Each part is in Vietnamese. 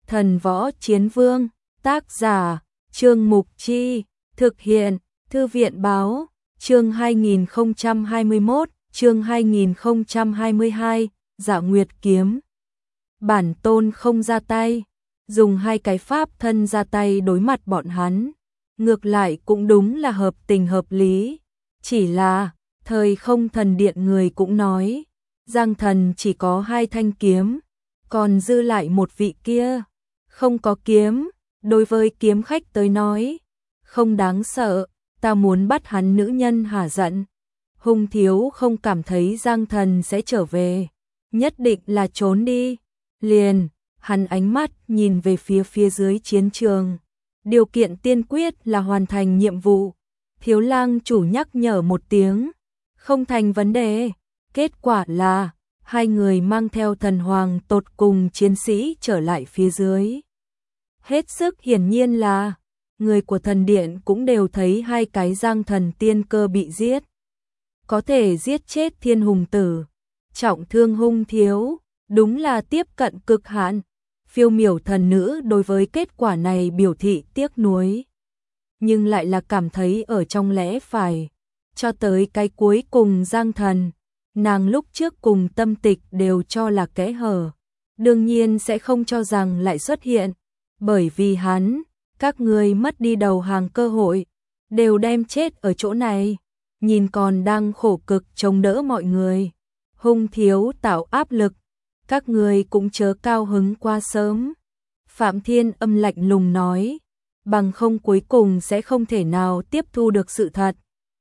Thần Võ Chiến Vương, tác giả, Trương Mục Chi, thực hiện, Thư viện Báo, chương 2021, chương 2022, Dạ Nguyệt Kiếm. Bản tôn không ra tay, dùng hai cái pháp thân ra tay đối mặt bọn hắn. Ngược lại cũng đúng là hợp tình hợp lý. Chỉ là, thời không thần điện người cũng nói, Giang Thần chỉ có 2 thanh kiếm, còn dư lại một vị kia, không có kiếm. Đối với kiếm khách tới nói, không đáng sợ, ta muốn bắt hắn nữ nhân hả giận. Hung Thiếu không cảm thấy Giang Thần sẽ trở về, nhất định là trốn đi. Liền, hắn ánh mắt nhìn về phía dưới chiến trường. Điều kiện tiên quyết là hoàn thành nhiệm vụ. Thiếu Lang chủ nhắc nhở một tiếng, không thành vấn đề. Kết quả là, hai người mang theo thần hoàng tột cùng chiến sĩ trở lại phía dưới. Hết sức hiển nhiên là, người của thần điện cũng đều thấy hai cái Giang Thần tiên cơ bị giết. Có thể giết chết Thiên Hùng Tử, trọng thương Hung Thiếu, đúng là tiếp cận cực hạn. Phiêu Miểu thần nữ đối với kết quả này biểu thị tiếc nuối, nhưng lại là cảm thấy ở trong lẽ phải. Cho tới cái cuối cùng Giang Thần, nàng lúc trước cùng Tâm Tịch đều cho là kẽ hở, đương nhiên sẽ không cho rằng lại xuất hiện, bởi vì hắn, các người mất đi đầu hàng cơ hội, đều đem chết ở chỗ này, nhìn còn đang khổ cực chống đỡ mọi người. Hung Thiếu tạo áp lực, các người cũng chớ cao hứng quá sớm. Phạm Thiên Âm lạnh lùng nói, bằng không cuối cùng sẽ không thể nào tiếp thu được sự thật.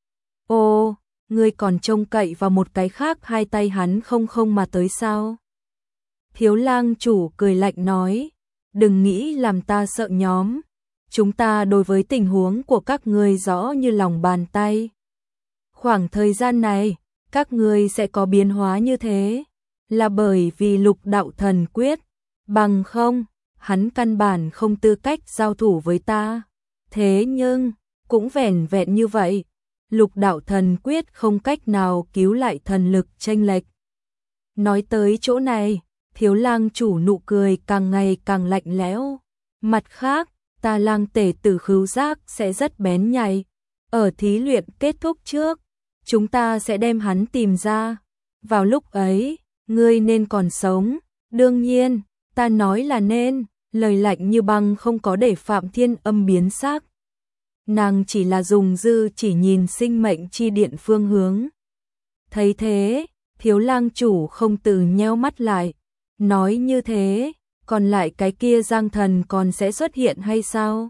Ô, ngươi còn trông cậy vào một cái khác hai tay hắn không mà tới sao? Thiếu Lang chủ cười lạnh nói, đừng nghĩ làm ta sợ nhóm. Chúng ta đối với tình huống của các ngươi rõ như lòng bàn tay. Khoảng thời gian này, các ngươi sẽ có biến hóa như thế, là bởi vì Lục Đạo Thần Quyết, bằng không, hắn căn bản không tư cách giao thủ với ta. Thế nhưng, cũng vẻn vẹn như vậy, Lục Đạo Thần Quyết không cách nào cứu lại thần lực chênh lệch. Nói tới chỗ này, Thiếu Lang chủ nụ cười càng ngày càng lạnh lẽo. Mặt khác, ta Lang tể tử khứu giác sẽ rất bén nhạy. Ở thí luyện kết thúc trước, chúng ta sẽ đem hắn tìm ra. Vào lúc ấy, ngươi nên còn sống. Đương nhiên, ta nói là nên, lời lạnh như băng không có để Phạm Thiên Âm biến sắc. Nàng chỉ là dùng dư chỉ nhìn sinh mệnh chi điện phương hướng. Thấy thế, Thiếu Lang chủ không từ nheo mắt lại. Nói như thế, còn lại cái kia Giang Thần còn sẽ xuất hiện hay sao?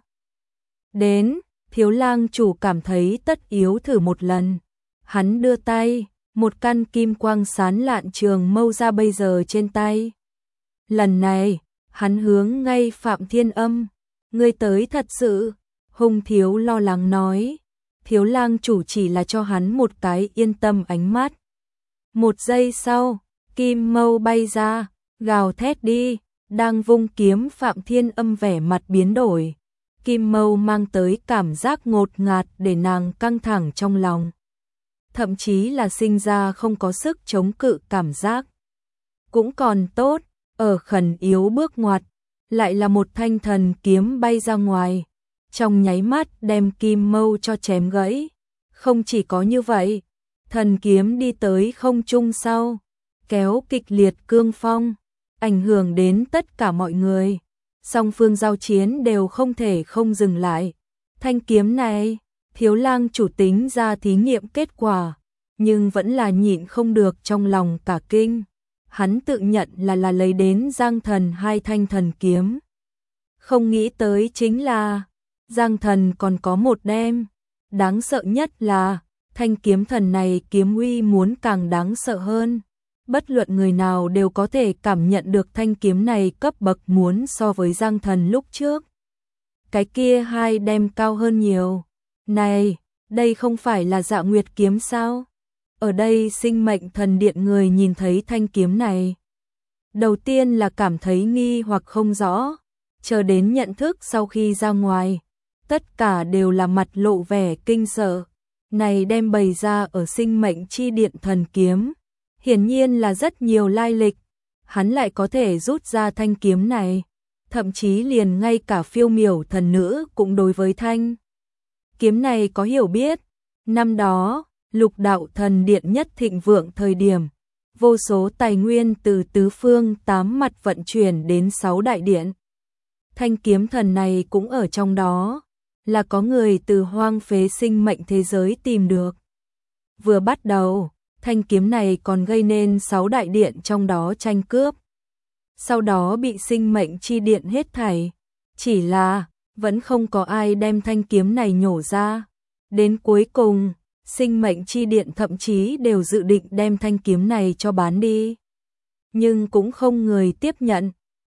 Đến, Thiếu Lang chủ cảm thấy tất yếu thử một lần. Hắn đưa tay, một căn kim quang sán lạn trường mâu ra bây giờ trên tay. Lần này, hắn hướng ngay Phạm Thiên Âm. Ngươi tới thật sự, Hung Thiếu lo lắng nói. Thiếu Lang chủ chỉ là cho hắn một cái yên tâm ánh mắt. Một giây sau, kim mâu bay ra, gào thét đi, đang vung kiếm Phạm Thiên Âm vẻ mặt biến đổi. Kim mâu mang tới cảm giác ngột ngạt để nàng căng thẳng trong lòng. Thậm chí là sinh ra không có sức chống cự cảm giác. Cũng còn tốt, ở khẩn yếu bước ngoặt, lại là một thanh thần kiếm bay ra ngoài, trong nháy mắt đem kim mâu cho chém gãy. Không chỉ có như vậy, thần kiếm đi tới không trung sau, kéo kịch liệt cương phong, ảnh hưởng đến tất cả mọi người. Song phương giao chiến đều không thể không dừng lại. Thanh kiếm này, Thiếu Lang chủ tính ra thí nghiệm kết quả, nhưng vẫn là nhịn không được trong lòng cả kinh. Hắn tự nhận là lấy đến Giang Thần 2 thanh thần kiếm. Không nghĩ tới chính là, Giang Thần còn có một đem. Đáng sợ nhất là, thanh kiếm thần này kiếm uy muốn càng đáng sợ hơn. Bất luận người nào đều có thể cảm nhận được thanh kiếm này cấp bậc muốn so với Giang Thần lúc trước. Cái kia 2 đem cao hơn nhiều. Này, đây không phải là Dạ Nguyệt kiếm sao? Ở đây sinh mệnh thần điện người nhìn thấy thanh kiếm này. Đầu tiên là cảm thấy nghi hoặc không rõ, chờ đến nhận thức sau khi ra ngoài, tất cả đều là mặt lộ vẻ kinh sợ. Này đem bày ra ở sinh mệnh chi điện thần kiếm, hiển nhiên là rất nhiều lai lịch. Hắn lại có thể rút ra thanh kiếm này, thậm chí liền ngay cả Phiêu Miểu thần nữ cũng đối với thanh kiếm này có hiểu biết. Năm đó, Lục Đạo Thần Điện nhất thịnh vượng thời điểm, vô số tài nguyên từ tứ phương tám mặt vận chuyển đến 6 đại điện. Thanh kiếm thần này cũng ở trong đó, là có người từ hoang phế sinh mệnh thế giới tìm được. Vừa bắt đầu, thanh kiếm này còn gây nên 6 đại điện trong đó tranh cướp. Sau đó bị sinh mệnh chi điện hết thảy, chỉ là vẫn không có ai đem thanh kiếm này nhổ ra. Đến cuối cùng, sinh mệnh chi điện thậm chí đều dự định đem thanh kiếm này cho bán đi. Nhưng cũng không người tiếp nhận.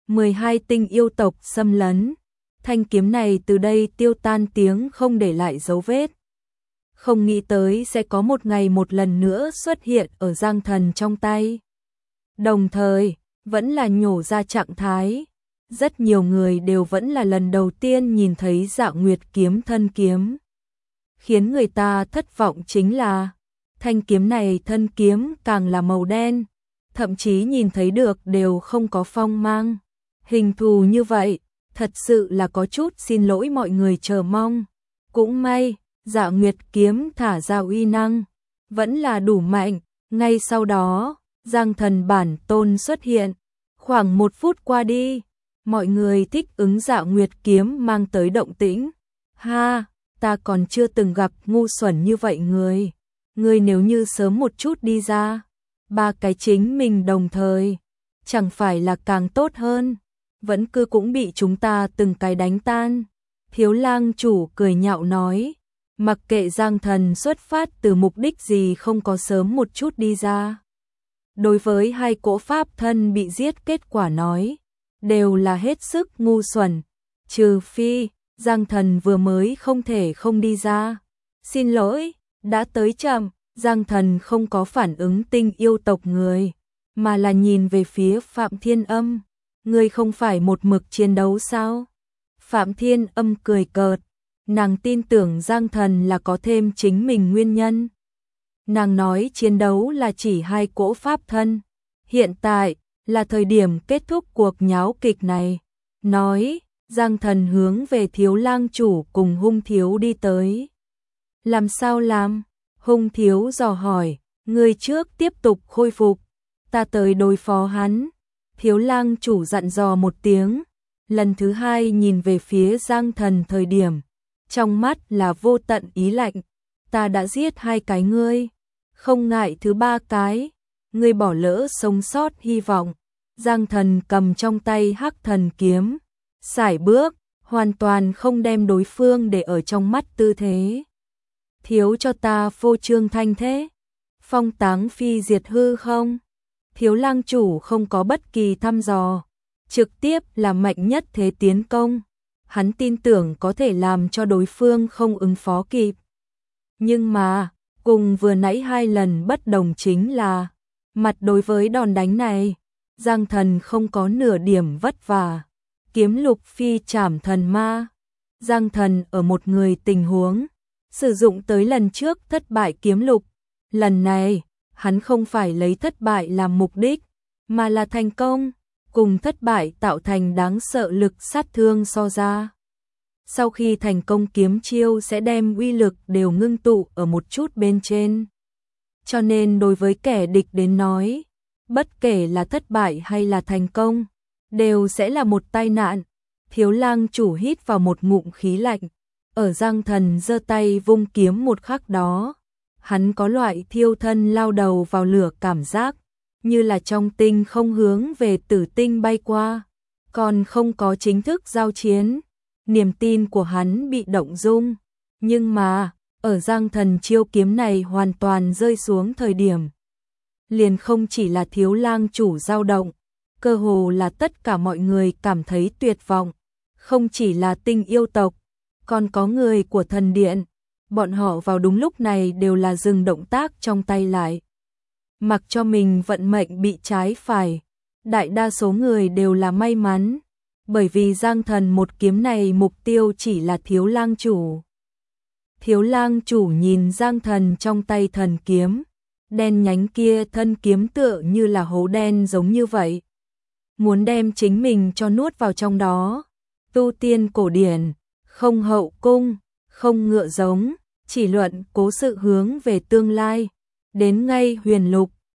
12 tinh yêu tộc xâm lấn, thanh kiếm này từ đây tiêu tan tiếng không để lại dấu vết. Không nghĩ tới sẽ có một ngày một lần nữa xuất hiện ở Giang Thần trong tay. Đồng thời, vẫn là nhổ ra trạng thái. Rất nhiều người đều vẫn là lần đầu tiên nhìn thấy Dạ Nguyệt kiếm thân kiếm. Khiến người ta thất vọng chính là, thanh kiếm này thân kiếm càng là màu đen, thậm chí nhìn thấy được đều không có phong mang. Hình thù như vậy, thật sự là có chút xin lỗi mọi người chờ mong. Cũng may, Dạ Nguyệt kiếm thả ra uy năng, vẫn là đủ mạnh. Ngay sau đó, Giang Thần bản tôn xuất hiện. Khoảng 1 phút qua đi, mọi người thích ứng Dạ Nguyệt kiếm mang tới động tĩnh. Ha, ta còn chưa từng gặp ngu xuẩn như vậy người. Người nếu như sớm một chút đi ra, 3 cái chính mình đồng thời, chẳng phải là càng tốt hơn. Vẫn cứ cũng bị chúng ta từng cái đánh tan. Thiếu lang chủ cười nhạo nói, mặc kệ Giang Thần xuất phát từ mục đích gì không có sớm một chút đi ra. Đối với 2 cỗ pháp thân bị giết kết quả nói, đều là hết sức ngu xuẩn, trừ phi, Giang Thần vừa mới không thể không đi ra. Xin lỗi, đã tới chậm. Giang Thần không có phản ứng tinh yêu tộc người, mà là nhìn về phía Phạm Thiên Âm. Ngươi không phải một mực chiến đấu sao? Phạm Thiên Âm cười cợt, nàng tin tưởng Giang Thần là có thêm chính mình nguyên nhân. Nàng nói chiến đấu là chỉ 2 cỗ pháp thân. Hiện tại là thời điểm kết thúc cuộc nháo kịch này. Nói, Giang Thần hướng về Thiếu lang chủ cùng Hung Thiếu đi tới. Làm sao làm? Hung Thiếu dò hỏi, người trước tiếp tục khôi phục, ta tới đối phó hắn. Thiếu lang chủ dặn dò một tiếng, lần thứ 2 nhìn về phía Giang Thần thời điểm, trong mắt là vô tận ý lạnh. Ta đã giết 2 cái ngươi, không ngại thứ 3 cái, ngươi bỏ lỡ sống sót hy vọng. Giang Thần cầm trong tay Hắc Thần kiếm, sải bước, hoàn toàn không đem đối phương để ở trong mắt tư thế. Thiếu cho ta phô trương thanh thế, phong táng phi diệt hư không? Thiếu lang chủ không có bất kỳ thăm dò, trực tiếp là mạnh nhất thế tiến công. Hắn tin tưởng có thể làm cho đối phương không ứng phó kịp. Nhưng mà, cùng vừa nãy 2 lần bất đồng chính là, mặt đối với đòn đánh này, Giang Thần không có nửa điểm vất vả. Kiếm lục phi trảm thần ma. Giang Thần ở một người tình huống, sử dụng tới lần trước thất bại kiếm lục. Lần này, hắn không phải lấy thất bại làm mục đích, mà là thành công, cùng thất bại tạo thành đáng sợ lực sát thương so ra. Sau khi thành công kiếm chiêu sẽ đem uy lực đều ngưng tụ ở một chút bên trên. Cho nên đối với kẻ địch đến nói, bất kể là thất bại hay là thành công, đều sẽ là một tai nạn. Thiếu lang chủ hít vào một ngụm khí lạnh, ở Giang Thần giơ tay vung kiếm một khắc đó. Hắn có loại thiêu thân lao đầu vào lửa cảm giác, như là trong tinh không hướng về tử tinh bay qua, còn không có chính thức giao chiến. Niềm tin của hắn bị động dung, nhưng mà, ở Giang Thần chiêu kiếm này hoàn toàn rơi xuống thời điểm. Liền không chỉ là thiếu lang chủ dao động, cơ hồ là tất cả mọi người cảm thấy tuyệt vọng, không chỉ là tinh yêu tộc, còn có người của thần điện. Bọn họ vào đúng lúc này đều là dừng động tác trong tay lại. Mặc cho mình vận mệnh bị trái phải, đại đa số người đều là may mắn, bởi vì Giang Thần một kiếm này mục tiêu chỉ là thiếu lang chủ. Thiếu lang chủ nhìn Giang Thần trong tay thần kiếm, đen nhánh kia thân kiếm tựa như là hố đen giống như vậy. muốn đem chính mình cho nuốt vào trong đó. Tu tiên cổ điển, không hậu cung, không ngựa giống, chỉ luận cố sự hướng về tương lai. Đến ngay huyền lục,